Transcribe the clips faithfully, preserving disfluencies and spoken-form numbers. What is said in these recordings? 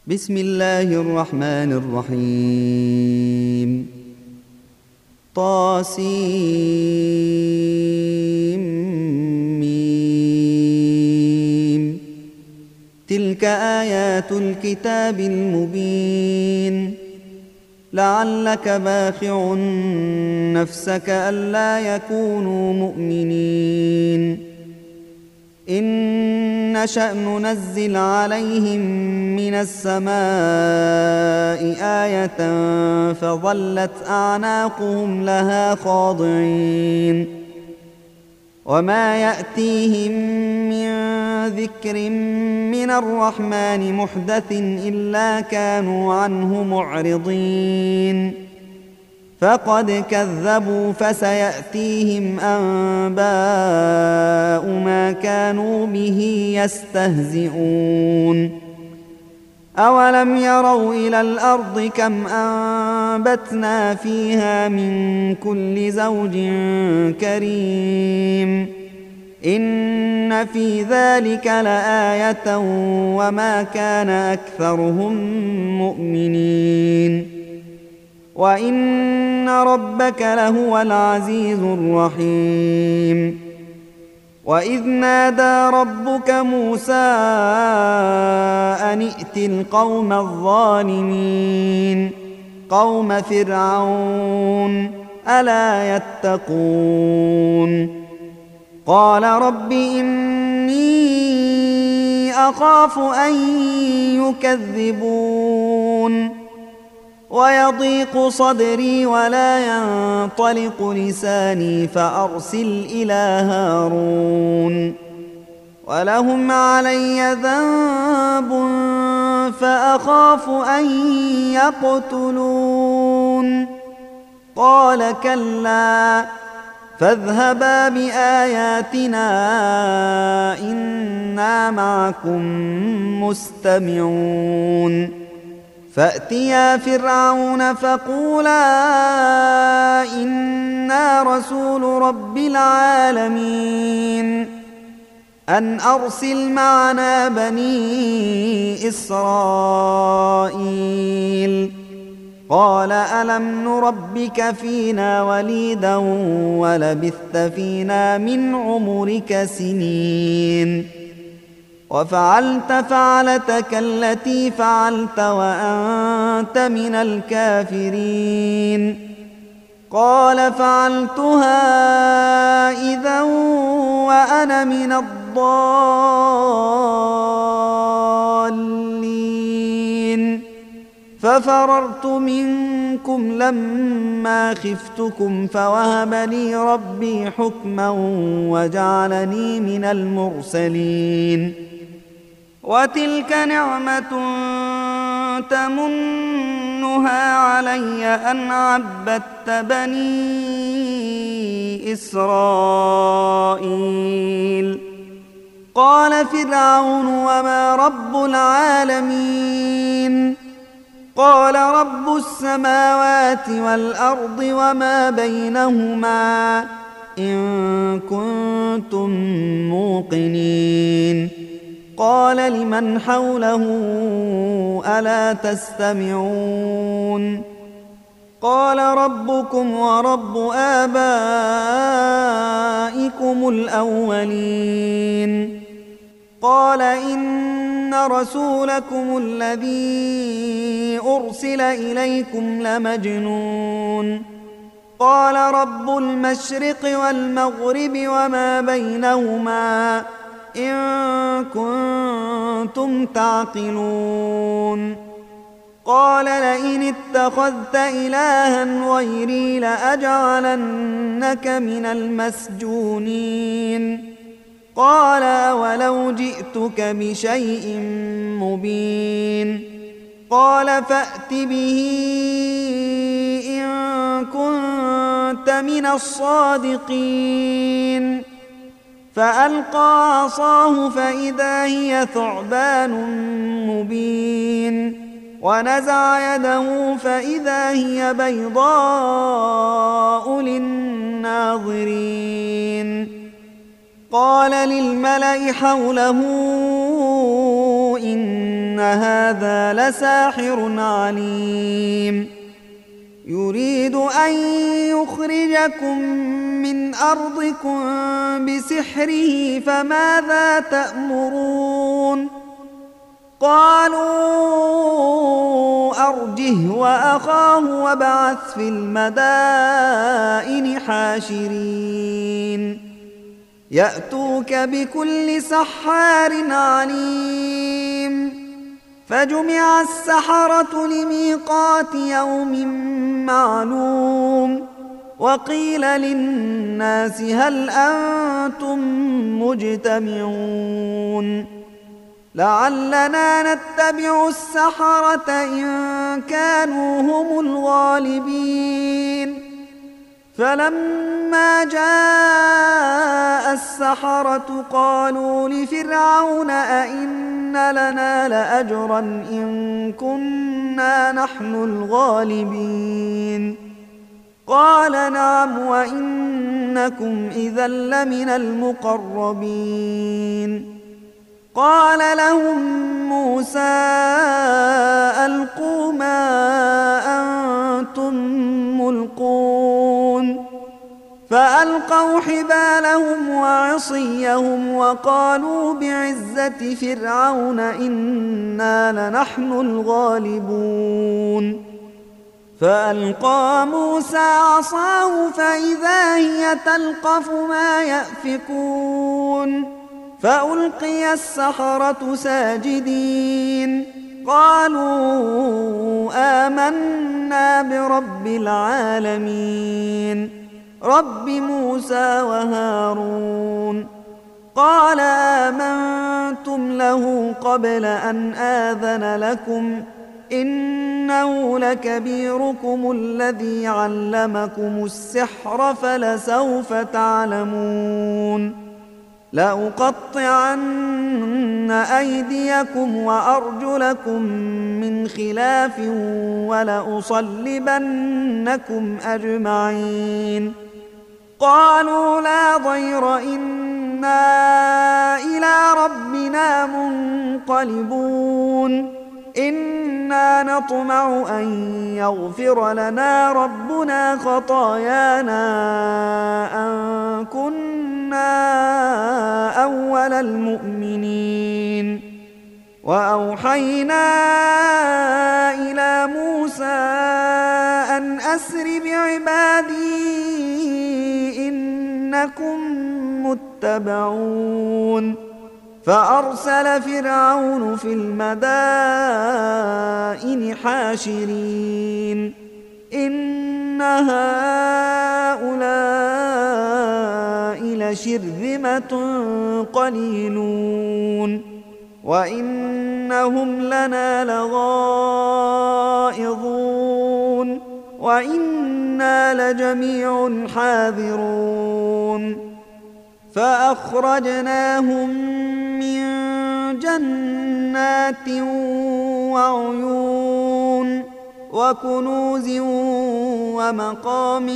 بسم الله الرحمن الرحيم طاسيم تلك آيات الكتاب المبين لعلك باخع نفسك ألا يكونوا مؤمنين إن نشأ ننزل عليهم من السماء آية فظلت أعناقهم لها خاضعين وما يأتيهم من ذكر من الرحمن محدث إلا كانوا عنه معرضين فقد كذبوا فسيأتيهم أنباء ما كانوا به يستهزئون أولم يروا إلى الأرض كم أنبتنا فيها من كل زوج كريم إن في ذلك لآية وما كان أكثرهم مؤمنين وإن ربك لهو العزيز الرحيم وإذ نادى ربك موسى أن ائت القوم الظالمين قوم فرعون ألا يتقون قال رب إني أخاف أن يكذبون ويضيق صدري ولا ينطلق لساني فأرسل إلى هارون ولهم علي ذنب فأخاف أن يقتلون قال كلا فاذهبا بآياتنا إنا معكم مستمعون فأتيا فرعون فقولا إنا رسول رب العالمين أن أرسل معنا بني إسرائيل قال ألم نربك فينا وليدا ولبثت فينا من عمرك سنين وفعلت فعلتك التي فعلت وأنت من الكافرين قال فعلتها إذا وأنا من الضالين ففررت منكم لما خفتكم فوهب لي ربي حكما وجعلني من المرسلين وتلك نعمة تمنها علي أن عبدت بني إسرائيل قال فرعون وما رب العالمين قال رب السماوات والأرض وما بينهما إن كنتم موقنين قال لمن حوله ألا تستمعون قال ربكم ورب آبائكم الأولين قال إن رسولكم الذي أرسل إليكم لمجنون قال رب المشرق والمغرب وما بينهما إن كنتم تعقلون قال لئن اتخذت إلها غيري لأجعلنك من المسجونين قال ولو جئتك بشيء مبين قال فأت به إن كنت من الصادقين فألقى عصاه فإذا هي ثعبان مبين ونزع يده فإذا هي بيضاء للناظرين قال للملأ حوله إن هذا لساحر عليم يريد أن يخرجكم من أرضكم بسحره فماذا تأمرون قالوا أرجه وأخاه وابعث في المدائن حاشرين يأتوك بكل سحار عليم فجمع السحرة لميقات يوم معلوم وقيل للناس هل أنتم مجتمعون لعلنا نتبع السحرة إن كانوا هم الغالبين فلما جاء السحرة قالوا لفرعون أئن لنا لأجرا إن كنا نحن الغالبين قال نعم وإنكم إذا لمن المقربين قال لهم موسى ألقوا ما أنتم ملقون فألقوا حبالهم وعصيهم وقالوا بعزة فرعون إنا لنحن الغالبون فألقى موسى عصاه فإذا هي تلقف ما يأفكون فألقي السحرة ساجدين قالوا آمنا برب العالمين رب موسى وهارون قال آمنتم له قبل أن آذن لكم إنه لكبيركم الذي علمكم السحر فلسوف تعلمون لأقطعن أيديكم وأرجلكم من خلاف ولأصلبنكم أجمعين قالوا لا ضير إنا إلى ربنا منقلبون إنا نطمع أن يغفر لنا ربنا خطايانا أن كنا أول المؤمنين وأوحينا إلى موسى أن أسر بعبادي إنكم متبعون فأرسل فرعون في المدائن حاشرين إن هؤلاء لشرذمة قليلون وإنهم لنا لغائظون وإنا لجميع حاذرون فأخرجناهم من جنات وعيون وكنوز ومقام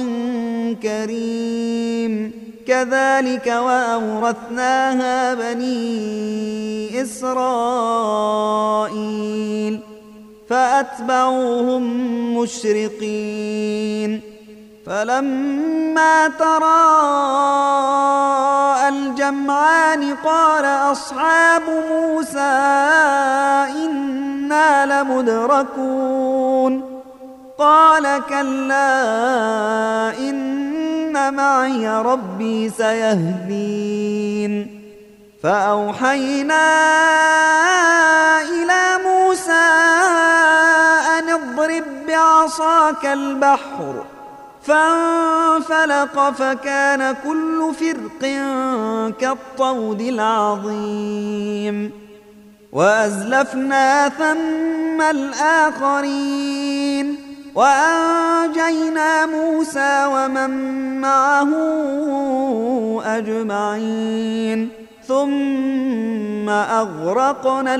كريم كذلك وأورثناها بني إسرائيل فأتبعوهم مشرقين فلما تراءى الجمعان قال أصحاب موسى إنا لمدركون قال كلا إن معي ربي سيهدين فأوحينا إلى موسى أن اضرب بعصاك البحر فانفلق فكان كل فرق كالطود العظيم وأزلفنا ثم الآخرين وأنجينا موسى ومن معه أجمعين ثم أغرقنا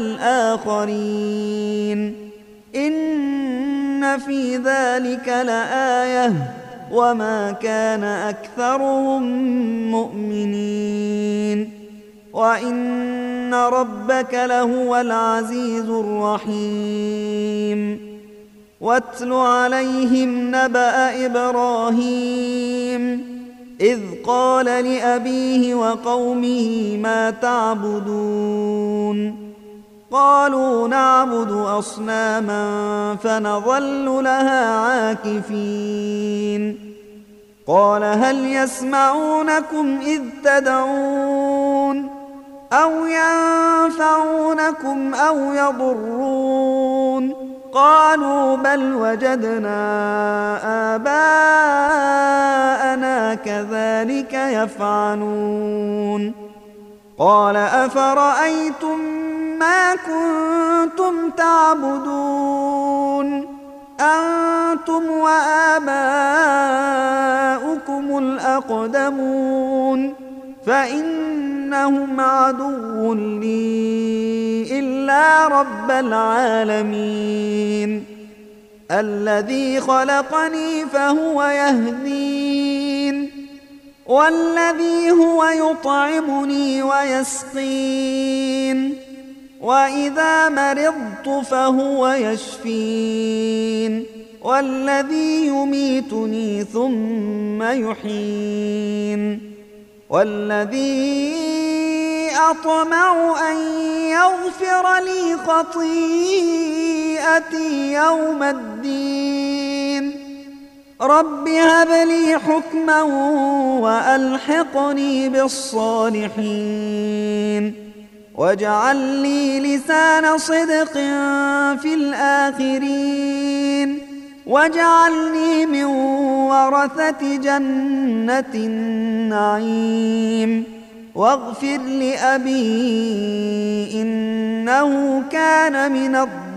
الآخرين إن في ذلك لآية وما كان أكثرهم مؤمنين وإن وأن ربك لهو العزيز الرحيم. واتل عليهم نبأ إبراهيم إذ قال لأبيه وقومه ما تعبدون قالوا نعبد أصناما فنظل لها عاكفين قال هل يسمعونكم إذ تدعون أو ينفعونكم أو يضرون قالوا بل وجدنا آباءنا كذلك يفعلون قال أفرأيتم ما كنتم تعبدون أنتم وآباؤكم الأقدمون فإنهم عدو لي إلا رب العالمين الذي خلقني فهو يهدين والذي هو يطعمني ويسقين وإذا مرضت فهو يشفين والذي يميتني ثم يحيين والذي أطمع أن يغفر لي خطيئتي يوم الدين رب هب لي حكما وألحقني بالصالحين واجعل لي لسان صدق في الآخرين واجعلني من ورثة جنة النعيم واغفر لأبي إنه كان من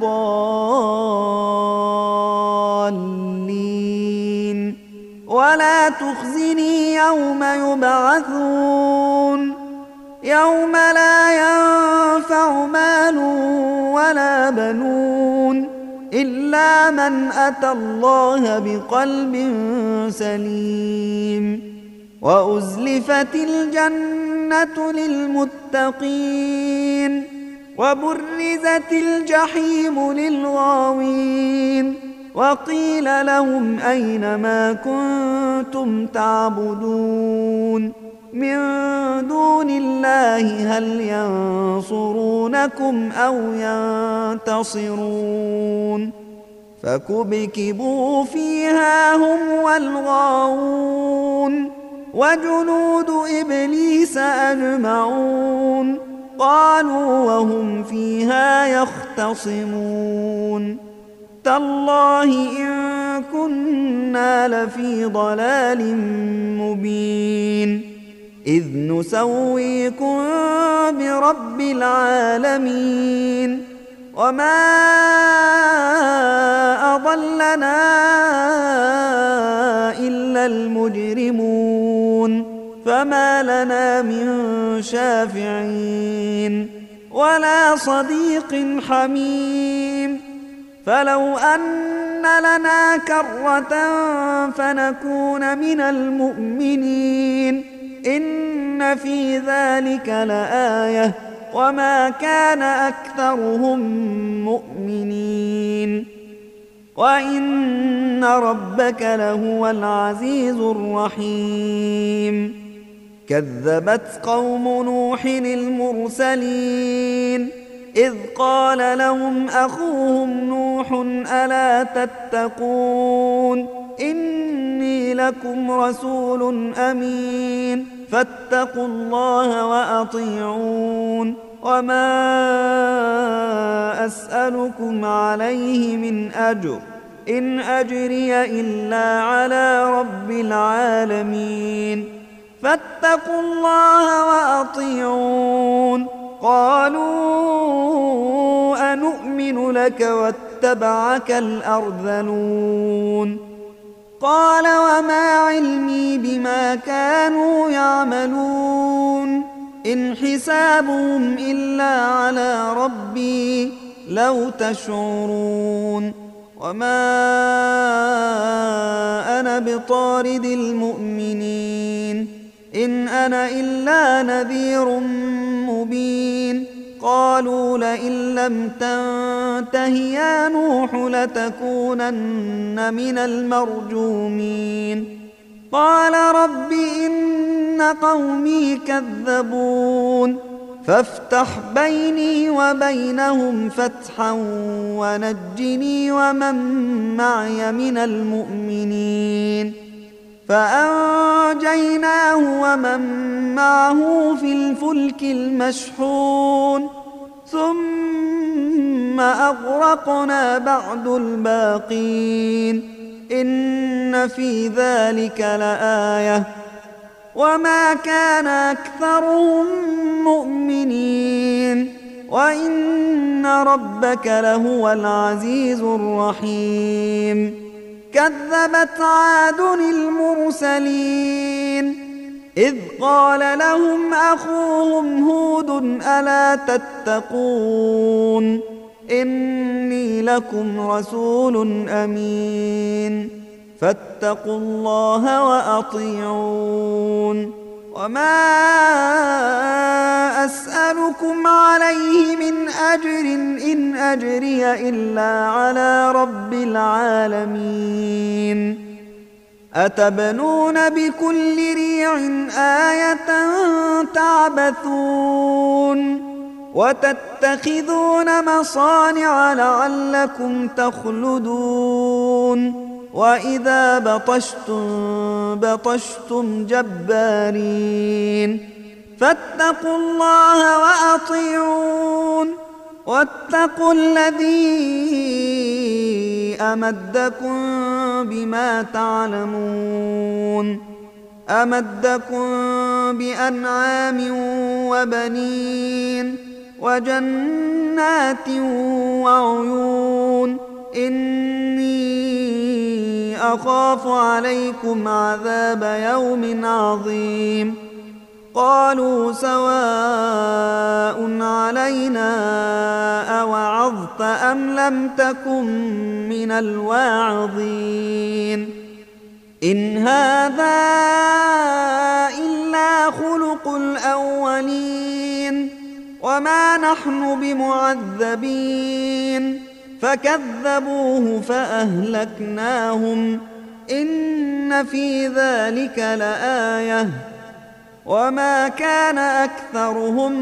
الضالين ولا تخزني يوم يبعثون يوم لا ينفع مال ولا بنون إلا من أتى الله بقلب سليم وأزلفت الجنة للمتقين وبرزت الجحيم للغاوين وقيل لهم أين ما كنتم تعبدون من دون الله هل ينصرونكم أو ينتصرون فكبكبوا فيها هم والغاوون وجنود إبليس أجمعون قالوا وهم فيها يختصمون تالله إن كنا لفي ضلال مبين إذ نسويكم برب العالمين وما أضلنا إلا المجرمون فما لنا من شافعين ولا صديق حميم فلو أن لنا كرة فنكون من المؤمنين إن في ذلك لآية وما كان أكثرهم مؤمنين وإن ربك لهو العزيز الرحيم كذبت قوم نوح المرسلين إذ قال لهم أخوهم نوح ألا تتقون إني لكم رسول أمين فاتقوا الله وأطيعون وما أسألكم عليه من أجر إن أجري إلا على رب العالمين فاتقوا الله وأطيعون قالوا أنؤمن لك واتبعك الأرذلون قال وما علمي بما كانوا يعملون إن حسابهم إلا على ربي لو تشعرون وما أنا بطارد المؤمنين إن أنا إلا نذير مبين قالوا لئن لم تنته يا نوح لتكونن من المرجومين قال رب إن قومي كذبون فافتح بيني وبينهم فتحا ونجني ومن معي من المؤمنين فأنجيناه ومن معه في الفلك المشحون ثم أغرقنا بعد الباقين إن في ذلك لآية وما كان أكثرهم مؤمنين وإن ربك لهو العزيز الرحيم كذبت عاد المرسلين إذ قال لهم أخوهم هود ألا تتقون إني لكم رسول أمين فاتقوا الله وأطيعون وما أسألكم عليه من أجر إن أجري إلا على رب العالمين أتبنون بكل ريع آية تعبثون وتتخذون مصانع لعلكم تخلدون وإذا بطشتم بطشتم جبارين فاتقوا الله وأطيعون واتقوا الذي أمدكم بما تعلمون أمدكم بأنعام وبنين وجنات وعيون إني أخاف عليكم عذاب يوم عظيم قالوا سواء علينا أوعظت أم لم تكن من الواعظين إن هذا إلا خلق الأولين وما نحن بمعذبين فكذبوه فأهلكناهم إن في ذلك لآية وما كان أكثرهم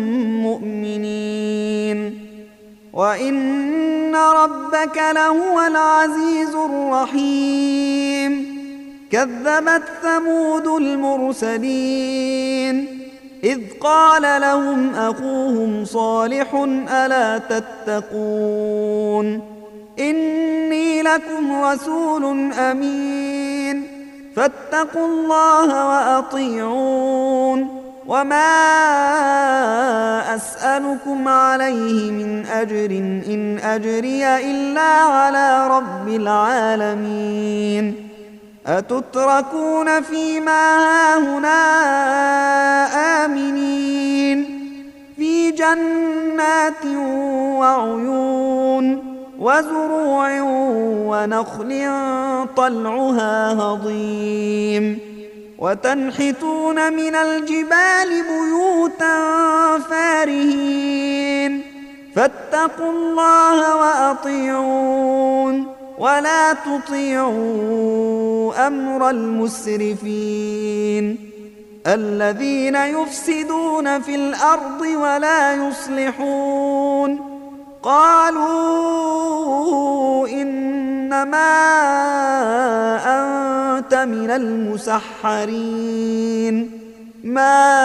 مؤمنين وإن ربك لهو العزيز الرحيم كذبت ثمود المرسلين إذ قال لهم أخوهم صالح ألا تتقون إني لكم رسول أمين فاتقوا الله وأطيعون وما أسألكم عليه من أجر إن أجري إلا على رب العالمين أتتركون فيما هاهنا آمنين في جنات وعيون وزروع ونخل طلعها هضيم وتنحتون من الجبال بيوتا فارهين فاتقوا الله وأطيعون ولا تطيعوا أمر المسرفين الذين يفسدون في الأرض ولا يصلحون قالوا إنما أنت من المسحرين ما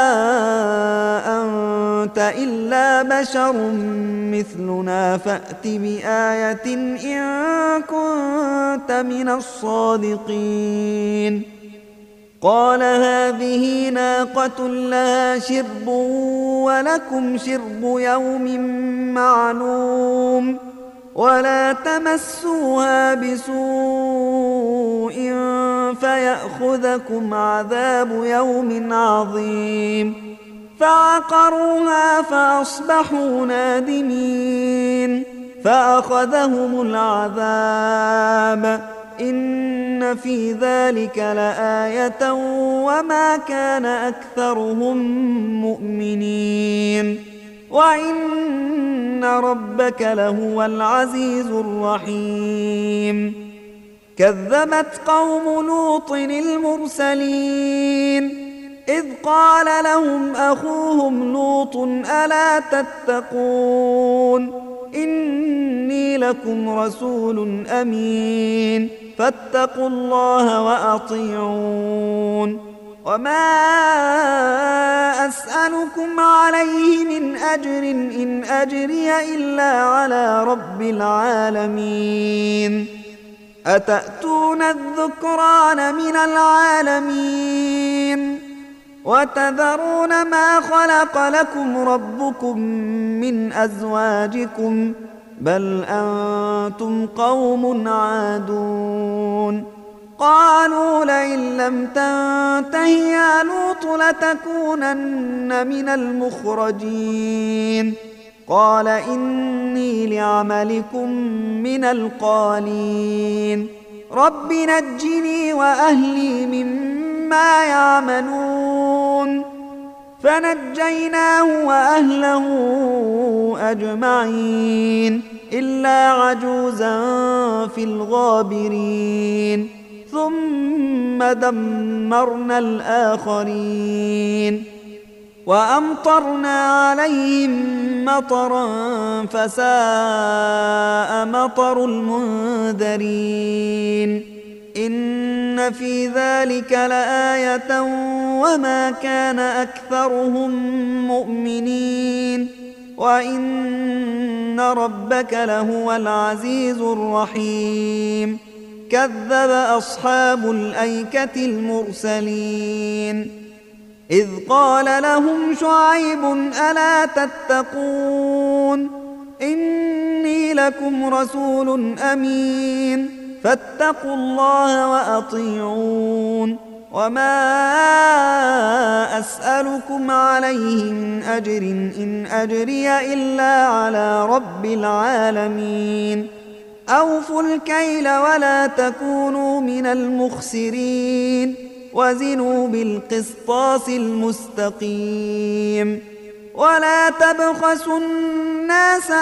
أنت إلا بشر مثلنا فأت بآية إن كنت من الصادقين قال هذه ناقة لها شرب ولكم شرب يوم معلوم ولا تمسوها بسوء فيأخذكم عذاب يوم عظيم فعقروها فأصبحوا نادمين فأخذهم العذاب إن في ذلك لآية وما كان أكثرهم مؤمنين وإن ربك لهو العزيز الرحيم كذبت قوم لوط المرسلين إذ قال لهم أخوهم لوط ألا تتقون إني لكم رسول أمين فاتقوا الله وأطيعون وما أسألكم عليه من أجر إن أجري إلا على رب العالمين أتأتون الذكران من العالمين وتذرون ما خلق لكم ربكم من أزواجكم بل أنتم قوم عادون قالوا لئن لم تنته يا لوط لتكونن من المخرجين قال إني لعملكم من القالين رب نجني وأهلي مما يعملون فنجيناه وأهله أجمعين إلا عجوزا في الغابرين ثم دمرنا الآخرين وأمطرنا عليهم مطرا فساء مطر المنذرين إن في ذلك لآية وما كان أكثرهم مؤمنين وإن ربك لهو العزيز الرحيم كذب أصحاب الأيكة المرسلين إذ قال لهم شعيب ألا تتقون إني لكم رسول أمين فاتقوا الله وأطيعون وما أسألكم عليه من أجر إن أجري إلا على رب العالمين أوفوا الكيل ولا تكونوا من المخسرين وزنوا بالقسطاس المستقيم ولا تبخسوا الناس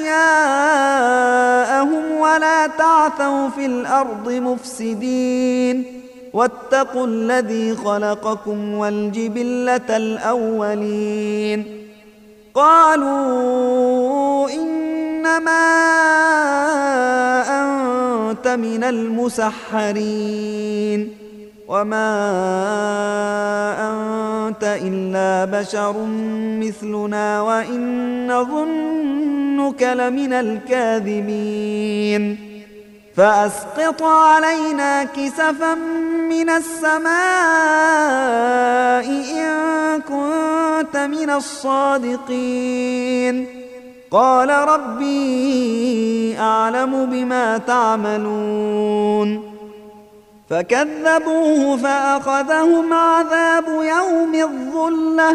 أشياءهم ولا تعثوا في الأرض مفسدين واتقوا الذي خلقكم والجبلة الأولين قالوا إنما أنت من المسحرين وما أنت إلا بشر مثلنا وإن نظنك لمن الكاذبين فأسقط علينا كسفا من السماء إن كنت من الصادقين قال ربي أعلم بما تعملون فكذبوه فأخذهم عذاب يوم الظلة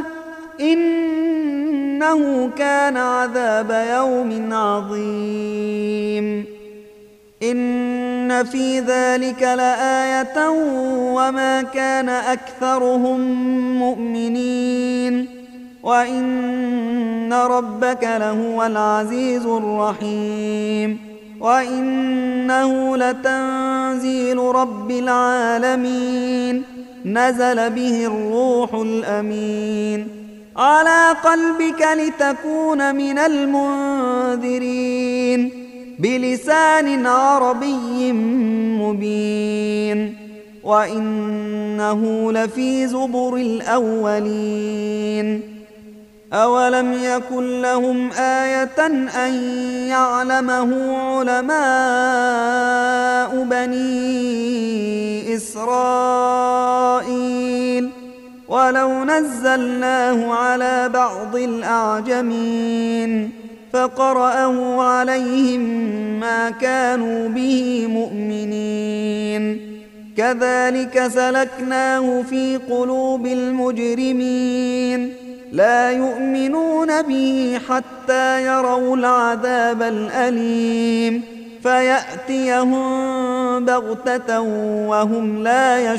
إنه كان عذاب يوم عظيم إن في ذلك لآية وما كان أكثرهم مؤمنين وإن ربك لهو العزيز الرحيم وإنه لتنزيل رب العالمين نزل به الروح الأمين على قلبك لتكون من المنذرين بلسان عربي مبين وإنه لفي زبر الأولين أولم يكن لهم آية أن يعلمه علماء بني إسرائيل ولو نزلناه على بعض الأعجمين فقرأه عليهم ما كانوا به مؤمنين كذلك سلكناه في قلوب المجرمين لا يؤمنون به حتى يروا العذاب الأليم فيأتيهم بغتة وهم لا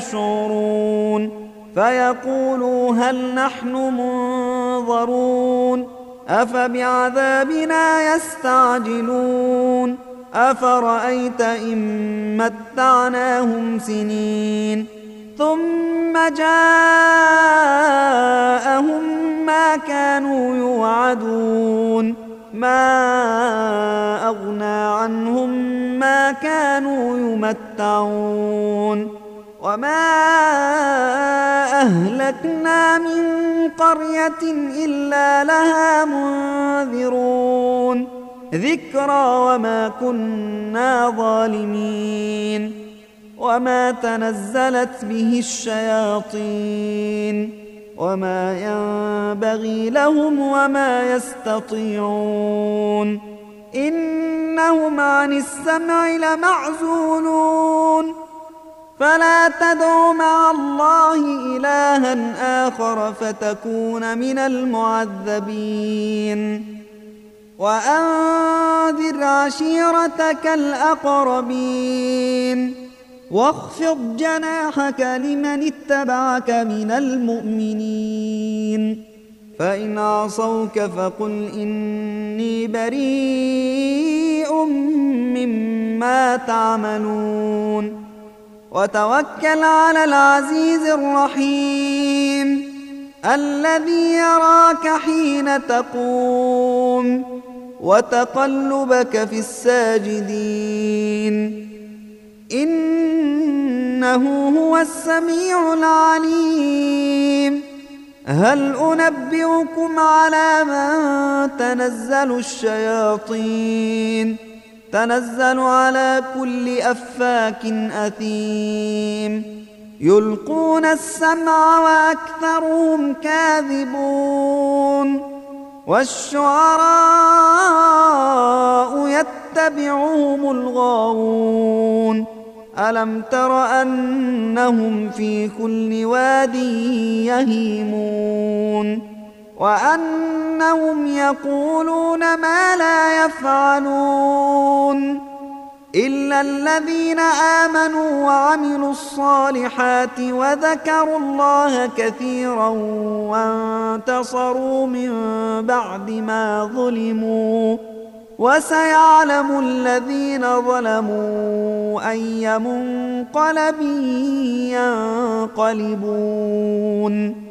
يشعرون فيقولوا هل نحن منظرون أفبعذابنا يستعجلون أفرأيت إن متعناهم سنين ثم جاءهم ما كانوا يوعدون ما أغنى عنهم ما كانوا يمتعون وما أهلكنا من قرية إلا لها منذرون ذكرى وما كنا ظالمين وما تنزلت به الشياطين وما ينبغي لهم وما يستطيعون إنهم عن السمع لمعزولون فلا تدع مع الله إلها آخر فتكون من المعذبين وأنذر عشيرتك الأقربين واخفض جناحك لمن اتبعك من المؤمنين فإن عصوك فقل إني بريء مما تعملون وتوكل على العزيز الرحيم الذي يراك حين تقوم وتقلبك في الساجدين إنه هو السميع العليم هل أنبئكم على من تنزل الشياطين تنزل على كل أفاك أثيم يلقون السمع وأكثرهم كاذبون والشعراء يتبعهم الغاوون ألم تر أنهم في كل واد يهيمون وأنهم يقولون ما لا يفعلون إلا الذين آمنوا وعملوا الصالحات وذكروا الله كثيرا وانتصروا من بعد ما ظلموا وسيعلم الذين ظلموا أي منقلب ينقلبون